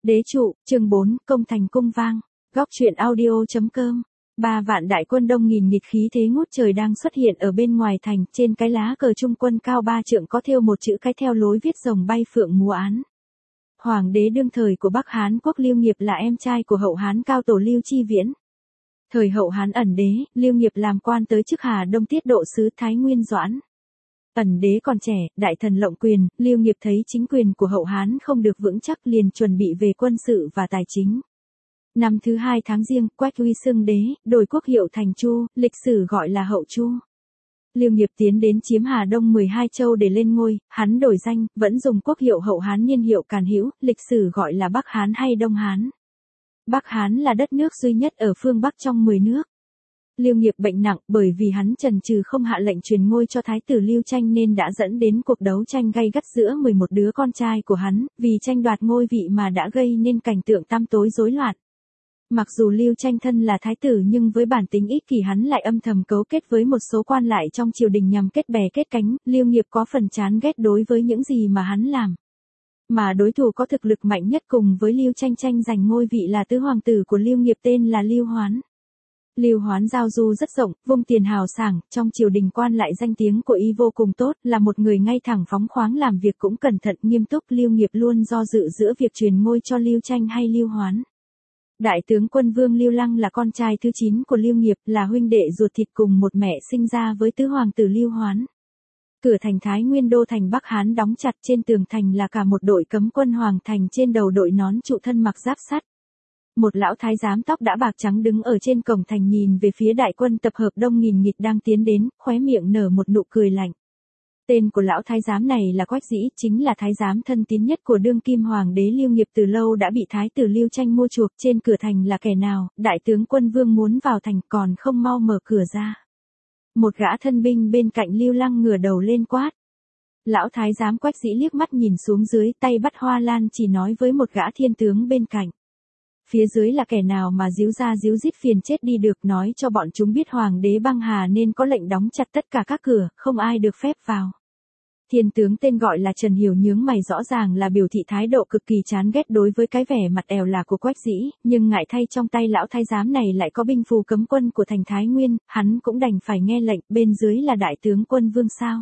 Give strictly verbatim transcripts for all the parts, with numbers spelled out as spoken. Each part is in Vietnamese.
Đế trụ, chương bốn, công thành cung vang. Góc truyện audio.com. Ba vạn đại quân đông nghìn nghịt khí thế ngút trời đang xuất hiện ở bên ngoài thành, trên cái lá cờ trung quân cao ba trượng có thêu một chữ cái theo lối viết rồng bay phượng múa án. Hoàng đế đương thời của Bắc Hán quốc Lưu Nghiệp là em trai của hậu Hán cao tổ Lưu Chi Viễn. Thời hậu Hán ẩn đế, Lưu Nghiệp làm quan tới chức Hà Đông tiết độ sứ Thái Nguyên Doãn. Ẩn đế còn trẻ, đại thần lộng quyền, Lưu Nghiệp thấy chính quyền của hậu Hán không được vững chắc liền chuẩn bị về quân sự và tài chính. Năm thứ hai tháng Giêng, Quách Uy xưng đế, đổi quốc hiệu thành Chu, lịch sử gọi là Hậu Chu. Lưu Nghiệp tiến đến chiếm Hà Đông mười hai châu để lên ngôi, hắn đổi danh, vẫn dùng quốc hiệu hậu Hán niên hiệu Càn Hữu, lịch sử gọi là Bắc Hán hay Đông Hán. Bắc Hán là đất nước duy nhất ở phương Bắc trong mười nước. Lưu Nghiệp bệnh nặng, bởi vì hắn chần chừ không hạ lệnh truyền ngôi cho thái tử Lưu Tranh nên đã dẫn đến cuộc đấu tranh gay gắt giữa mười một đứa con trai của hắn, vì tranh đoạt ngôi vị mà đã gây nên cảnh tượng tăm tối rối loạn. Mặc dù Lưu Tranh thân là thái tử nhưng với bản tính ích kỷ hắn lại âm thầm cấu kết với một số quan lại trong triều đình nhằm kết bè kết cánh, Lưu Nghiệp có phần chán ghét đối với những gì mà hắn làm. Mà đối thủ có thực lực mạnh nhất cùng với Lưu Tranh tranh giành ngôi vị là tứ hoàng tử của Lưu Nghiệp tên là Lưu Hoán. Lưu Hoán giao du rất rộng, vung tiền hào sảng, trong triều đình quan lại danh tiếng của y vô cùng tốt, là một người ngay thẳng phóng khoáng làm việc cũng cẩn thận nghiêm túc. Lưu Nghiệp luôn do dự giữa việc truyền ngôi cho Lưu Tranh hay Lưu Hoán. Đại tướng quân Vương Lưu Lăng là con trai thứ chín của Lưu Nghiệp, là huynh đệ ruột thịt cùng một mẹ sinh ra với tứ hoàng tử Lưu Hoán. Cửa thành Thái Nguyên đô thành Bắc Hán đóng chặt, trên tường thành là cả một đội cấm quân hoàng thành, trên đầu đội nón trụ thân mặc giáp sắt. Một lão thái giám tóc đã bạc trắng đứng ở trên cổng thành nhìn về phía đại quân tập hợp đông nghìn nghịt đang tiến đến, khóe miệng nở một nụ cười lạnh. Tên của lão thái giám này là Quách Dĩ, chính là thái giám thân tín nhất của đương kim hoàng đế Lưu Nghiệp, từ lâu đã bị thái tử Lưu Tranh mua chuộc. Trên cửa thành là kẻ nào? Đại tướng quân Vương muốn vào thành còn không mau mở cửa ra. Một gã thân binh bên cạnh Lưu Lăng ngửa đầu lên quát. Lão thái giám Quách Dĩ liếc mắt nhìn xuống dưới, tay bắt hoa lan chỉ nói với một gã thiên tướng bên cạnh. Phía dưới là kẻ nào mà díu ra díu dít phiền chết đi được, nói cho bọn chúng biết hoàng đế băng hà nên có lệnh đóng chặt tất cả các cửa, không ai được phép vào. Thiên tướng tên gọi là Trần Hiểu nhướng mày, rõ ràng là biểu thị thái độ cực kỳ chán ghét đối với cái vẻ mặt èo là của Quách Dĩ, nhưng ngại thay trong tay lão thái giám này lại có binh phù cấm quân của thành Thái Nguyên, hắn cũng đành phải nghe lệnh. Bên dưới là đại tướng quân Vương sao?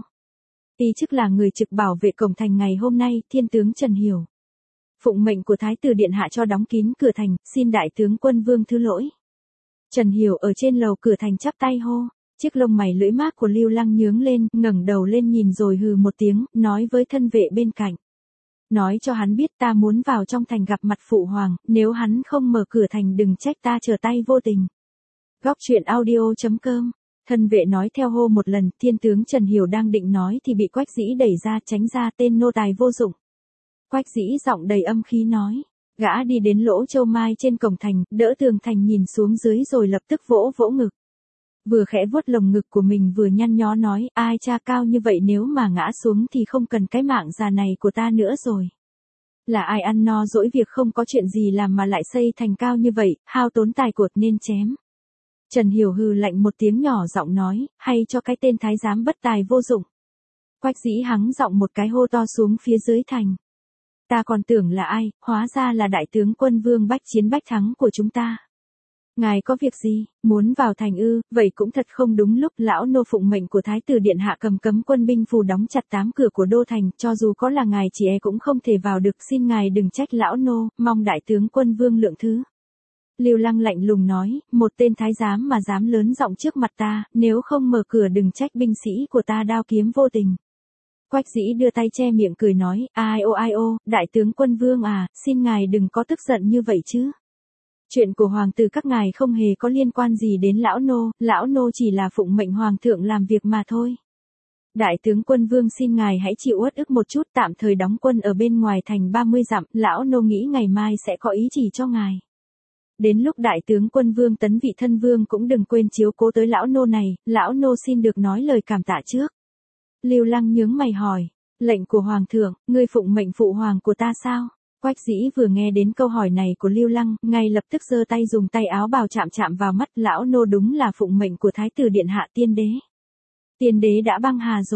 Y chức là người trực bảo vệ cổng thành ngày hôm nay. Thiên tướng Trần Hiểu: phụng mệnh của thái tử điện hạ cho đóng kín cửa thành, xin đại tướng quân Vương thứ lỗi. Trần Hiểu ở trên lầu cửa thành chắp tay hô. Chiếc lông mày lưỡi mát của Lưu Lăng nhướng lên, ngẩng đầu lên nhìn rồi hừ một tiếng, nói với thân vệ bên cạnh. Nói cho hắn biết ta muốn vào trong thành gặp mặt phụ hoàng, nếu hắn không mở cửa thành đừng trách ta trở tay vô tình. Góc truyện audio.com. Thân vệ nói theo hô một lần, thiên tướng Trần Hiểu đang định nói thì bị Quách Dĩ đẩy ra, tránh ra, tên nô tài vô dụng. Quách Dĩ giọng đầy âm khí nói. Gã đi đến lỗ châu mai trên cổng thành, đỡ tường thành nhìn xuống dưới rồi lập tức vỗ vỗ ngực. Vừa khẽ vuốt lồng ngực của mình vừa nhăn nhó nói, ai cha cao như vậy, nếu mà ngã xuống thì không cần cái mạng già này của ta nữa rồi. Là ai ăn no dỗi việc không có chuyện gì làm mà lại xây thành cao như vậy, hao tốn tài cột nên chém. Trần Hiểu hừ lạnh một tiếng nhỏ giọng nói, hay cho cái tên thái giám bất tài vô dụng. Quách Dĩ hắng giọng một cái hô to xuống phía dưới thành. Ta còn tưởng là ai, hóa ra là đại tướng quân Vương bách chiến bách thắng của chúng ta. Ngài có việc gì, muốn vào thành ư? Vậy cũng thật không đúng lúc. Lão nô phụng mệnh của thái tử điện hạ cầm cấm quân binh phù đóng chặt tám cửa của đô thành, cho dù có là ngài chỉ e cũng không thể vào được, xin ngài đừng trách lão nô, mong đại tướng quân Vương lượng thứ. Lưu Lăng lạnh lùng nói, một tên thái giám mà dám lớn giọng trước mặt ta, nếu không mở cửa đừng trách binh sĩ của ta đao kiếm vô tình. Quách Dĩ đưa tay che miệng cười nói, ai ô ai ô, đại tướng quân Vương à, xin ngài đừng có tức giận như vậy chứ. Chuyện của hoàng tử các ngài không hề có liên quan gì đến lão nô, lão nô chỉ là phụng mệnh hoàng thượng làm việc mà thôi. Đại tướng quân Vương xin ngài hãy chịu uất ức một chút, tạm thời đóng quân ở bên ngoài thành ba mươi dặm, lão nô nghĩ ngày mai sẽ có ý chỉ cho ngài. Đến lúc đại tướng quân Vương tấn vị thân vương cũng đừng quên chiếu cố tới lão nô này, lão nô xin được nói lời cảm tạ trước. Lưu Lăng nhướng mày hỏi, lệnh của hoàng thượng, ngươi phụng mệnh phụ hoàng của ta sao? Quách Dĩ vừa nghe đến câu hỏi này của Lưu Lăng, ngay lập tức giơ tay dùng tay áo bào chạm chạm vào mắt, lão nô đúng là phụng mệnh của thái tử điện hạ. Tiên đế. Tiên đế đã băng hà rồi.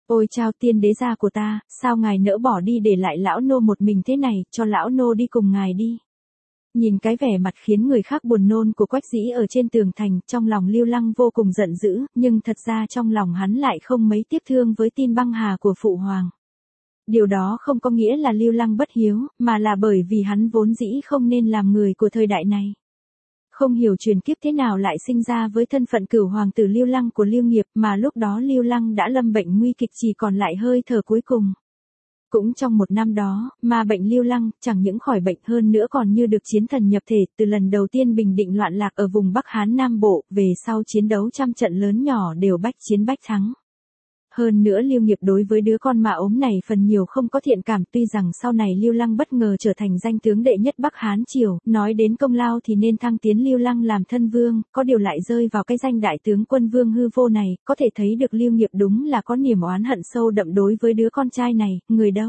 Ôi chao tiên đế gia của ta, sao ngài nỡ bỏ đi để lại lão nô một mình thế này, cho lão nô đi cùng ngài đi. Nhìn cái vẻ mặt khiến người khác buồn nôn của Quách Dĩ ở trên tường thành, trong lòng Lưu Lăng vô cùng giận dữ, nhưng thật ra trong lòng hắn lại không mấy tiếc thương với tin băng hà của phụ hoàng. Điều đó không có nghĩa là Lưu Lăng bất hiếu, mà là bởi vì hắn vốn dĩ không nên làm người của thời đại này. Không hiểu truyền kiếp thế nào lại sinh ra với thân phận cửu hoàng tử Lưu Lăng của Lưu Nghiệp, mà lúc đó Lưu Lăng đã lâm bệnh nguy kịch, chỉ còn lại hơi thở cuối cùng. Cũng trong một năm đó, mà bệnh Lưu Lăng chẳng những khỏi bệnh hơn nữa còn như được chiến thần nhập thể, từ lần đầu tiên bình định loạn lạc ở vùng Bắc Hán Nam Bộ, về sau chiến đấu trăm trận lớn nhỏ đều bách chiến bách thắng. Hơn nữa Lưu Nghiệp đối với đứa con mà ốm này phần nhiều không có thiện cảm, tuy rằng sau này Lưu Lăng bất ngờ trở thành danh tướng đệ nhất Bắc Hán Triều, nói đến công lao thì nên thăng tiến Lưu Lăng làm thân vương, có điều lại rơi vào cái danh đại tướng quân vương hư vô này, có thể thấy được Lưu Nghiệp đúng là có niềm oán hận sâu đậm đối với đứa con trai này, người đâu?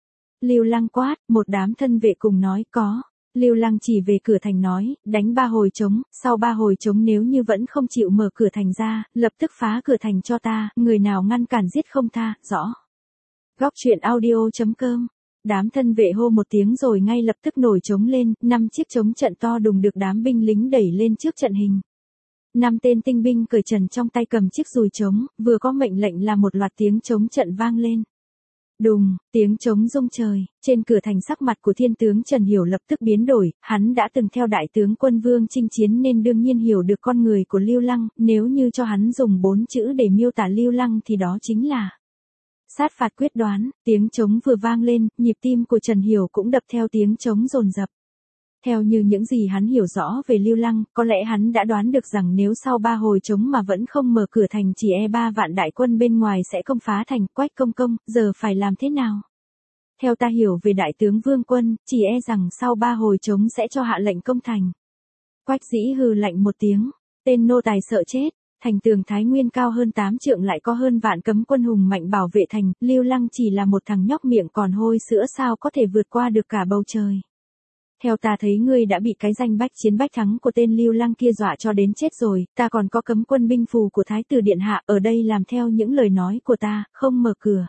Lưu Lăng quát, một đám thân vệ cùng nói có. Lưu Lăng chỉ về cửa thành nói, đánh ba hồi trống, sau ba hồi trống nếu như vẫn không chịu mở cửa thành ra, lập tức phá cửa thành cho ta, người nào ngăn cản giết không tha, rõ. Góc truyện audio chấm com. Đám thân vệ hô một tiếng rồi ngay lập tức nổi trống lên, năm chiếc trống trận to đùng được đám binh lính đẩy lên trước trận hình. Năm tên tinh binh cởi trần trong tay cầm chiếc dùi trống, vừa có mệnh lệnh là một loạt tiếng trống trận vang lên. Đùng, tiếng trống rung trời, trên cửa thành sắc mặt của thiên tướng Trần Hiểu lập tức biến đổi, hắn đã từng theo đại tướng quân Vương chinh chiến nên đương nhiên hiểu được con người của Lưu Lăng, nếu như cho hắn dùng bốn chữ để miêu tả Lưu Lăng thì đó chính là sát phạt quyết đoán. Tiếng trống vừa vang lên, nhịp tim của Trần Hiểu cũng đập theo tiếng trống dồn dập. Theo như những gì hắn hiểu rõ về Lưu Lăng, có lẽ hắn đã đoán được rằng nếu sau ba hồi trống mà vẫn không mở cửa thành chỉ e ba vạn đại quân bên ngoài sẽ công phá thành. Quách công công, giờ phải làm thế nào? Theo ta hiểu về đại tướng Vương Quân, chỉ e rằng sau ba hồi trống sẽ cho hạ lệnh công thành. Quách Dĩ hừ lạnh một tiếng, tên nô tài sợ chết, thành tường Thái Nguyên cao hơn tám trượng lại có hơn vạn cấm quân hùng mạnh bảo vệ thành, Lưu Lăng chỉ là một thằng nhóc miệng còn hôi sữa sao có thể vượt qua được cả bầu trời. Theo ta thấy ngươi đã bị cái danh bách chiến bách thắng của tên Lưu Lăng kia dọa cho đến chết rồi, ta còn có cấm quân binh phù của Thái tử Điện Hạ ở đây làm theo những lời nói của ta, không mở cửa.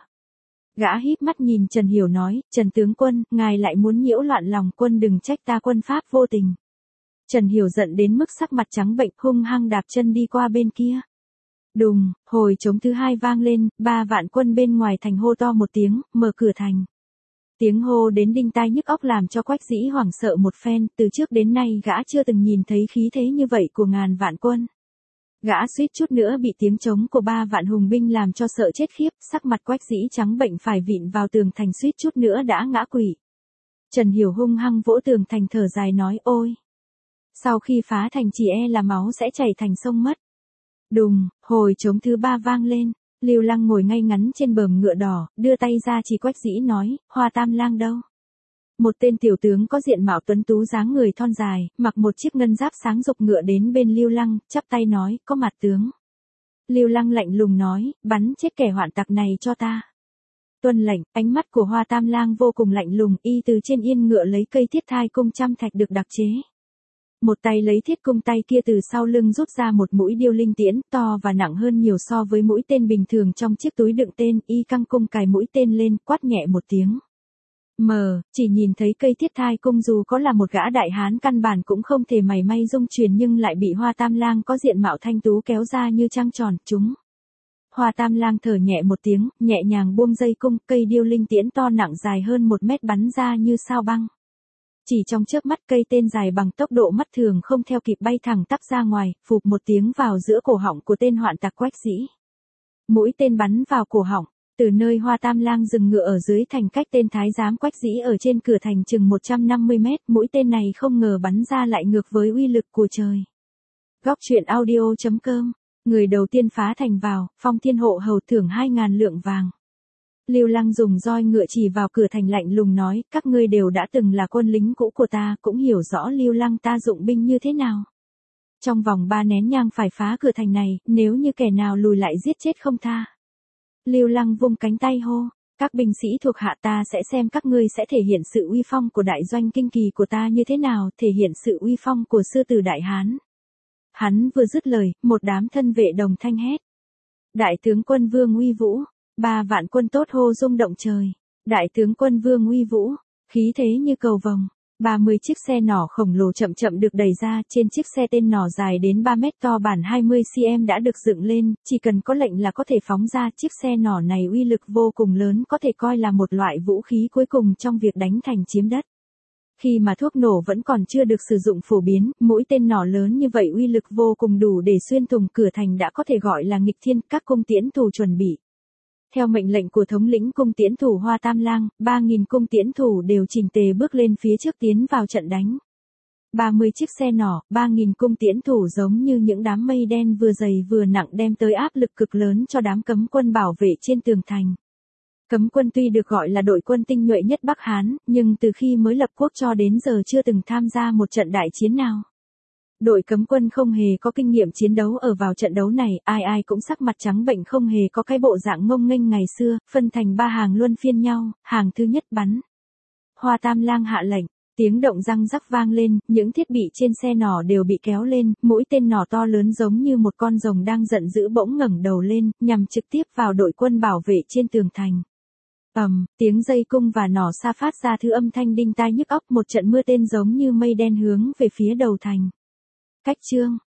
Gã híp mắt nhìn Trần Hiểu nói, Trần tướng quân, ngài lại muốn nhiễu loạn lòng quân, đừng trách ta quân pháp vô tình. Trần Hiểu giận đến mức sắc mặt trắng bệch, hung hăng đạp chân đi qua bên kia. Đùng, hồi trống thứ hai vang lên, ba vạn quân bên ngoài thành hô to một tiếng, mở cửa thành. Tiếng hô đến đinh tai nhức óc làm cho Quách Dĩ hoảng sợ một phen, từ trước đến nay gã chưa từng nhìn thấy khí thế như vậy của ngàn vạn quân. Gã suýt chút nữa bị tiếng trống của ba vạn hùng binh làm cho sợ chết khiếp, sắc mặt Quách Dĩ trắng bệnh phải vịn vào tường thành, suýt chút nữa đã ngã quỵ. Trần Hiểu hung hăng vỗ tường thành thở dài nói, ôi! Sau khi phá thành chỉ e là máu sẽ chảy thành sông mất. Đùng, hồi trống thứ ba vang lên. Lưu Lăng ngồi ngay ngắn trên bờm ngựa đỏ, đưa tay ra chỉ Quách Dĩ nói, Hoa Tam Lang đâu? Một tên tiểu tướng có diện mạo tuấn tú dáng người thon dài, mặc một chiếc ngân giáp sáng rực ngựa đến bên Lưu Lăng, chắp tay nói, có mặt tướng. Lưu Lăng lạnh lùng nói, bắn chết kẻ hoạn tặc này cho ta. Tuân lệnh, ánh mắt của Hoa Tam Lang vô cùng lạnh lùng, y từ trên yên ngựa lấy cây thiết thai cung trăm thạch được đặc chế. Một tay lấy thiết cung, tay kia từ sau lưng rút ra một mũi điêu linh tiễn, to và nặng hơn nhiều so với mũi tên bình thường trong chiếc túi đựng tên, y căng cung cài mũi tên lên, quát nhẹ một tiếng. Mờ, chỉ nhìn thấy cây thiết thai cung dù có là một gã đại hán căn bản cũng không thể mảy may dung truyền nhưng lại bị Hoa Tam Lang có diện mạo thanh tú kéo ra như trăng tròn, chúng. Hoa Tam Lang thở nhẹ một tiếng, nhẹ nhàng buông dây cung, cây điêu linh tiễn to nặng dài hơn một mét bắn ra như sao băng. Chỉ trong chớp mắt cây tên dài bằng tốc độ mắt thường không theo kịp bay thẳng tắp ra ngoài, phụp một tiếng vào giữa cổ họng của tên hoạn tặc Quách Dĩ. Mũi tên bắn vào cổ họng, từ nơi Hoa Tam Lang dừng ngựa ở dưới thành cách tên thái giám Quách Dĩ ở trên cửa thành chừng một trăm năm mươi mét, mũi tên này không ngờ bắn ra lại ngược với uy lực của trời. Góc truyện audio chấm com, người đầu tiên phá thành vào, Phong Thiên Hộ hầu thưởng hai ngàn lượng vàng. Lưu Lăng dùng roi ngựa chỉ vào cửa thành lạnh lùng nói, các ngươi đều đã từng là quân lính cũ của ta, cũng hiểu rõ Lưu Lăng ta dụng binh như thế nào. Trong vòng ba nén nhang phải phá cửa thành này, nếu như kẻ nào lùi lại giết chết không tha. Lưu Lăng vung cánh tay hô, các binh sĩ thuộc hạ ta sẽ xem các ngươi sẽ thể hiện sự uy phong của đại doanh kinh kỳ của ta như thế nào, thể hiện sự uy phong của sư tử Đại Hán. Hắn vừa dứt lời, một đám thân vệ đồng thanh hét. Đại tướng quân Vương uy vũ. Ba vạn quân tốt hô rung động trời. Đại tướng quân vương uy vũ, khí thế như cầu vồng. ba mươi chiếc xe nỏ khổng lồ chậm chậm được đẩy ra, trên chiếc xe tên nỏ dài đến ba mét to bản hai mươi xăng-ti-mét đã được dựng lên, chỉ cần có lệnh là có thể phóng ra. Chiếc xe nỏ này uy lực vô cùng lớn, có thể coi là một loại vũ khí cuối cùng trong việc đánh thành chiếm đất. Khi mà thuốc nổ vẫn còn chưa được sử dụng phổ biến, mũi tên nỏ lớn như vậy uy lực vô cùng đủ để xuyên thủng cửa thành đã có thể gọi là nghịch thiên. Các cung tiễn thủ chuẩn bị. Theo mệnh lệnh của thống lĩnh cung tiễn thủ Hoa Tam Lang, ba nghìn cung tiễn thủ đều chỉnh tề bước lên phía trước tiến vào trận đánh. ba mươi chiếc xe nỏ, ba nghìn cung tiễn thủ giống như những đám mây đen vừa dày vừa nặng đem tới áp lực cực lớn cho đám cấm quân bảo vệ trên tường thành. Cấm quân tuy được gọi là đội quân tinh nhuệ nhất Bắc Hán, nhưng từ khi mới lập quốc cho đến giờ chưa từng tham gia một trận đại chiến nào. Đội cấm quân không hề có kinh nghiệm chiến đấu ở vào trận đấu này, ai ai cũng sắc mặt trắng bệnh không hề có cái bộ dạng ngông nghênh ngày xưa, phân thành ba hàng luân phiên nhau, hàng thứ nhất bắn. Hoa Tam Lang hạ lệnh, tiếng động răng rắc vang lên, những thiết bị trên xe nỏ đều bị kéo lên, mũi tên nỏ to lớn giống như một con rồng đang giận dữ bỗng ngẩng đầu lên, nhằm trực tiếp vào đội quân bảo vệ trên tường thành. Ầm, um, tiếng dây cung và nỏ xa phát ra thứ âm thanh đinh tai nhức óc, một trận mưa tên giống như mây đen hướng về phía đầu thành. Cách chương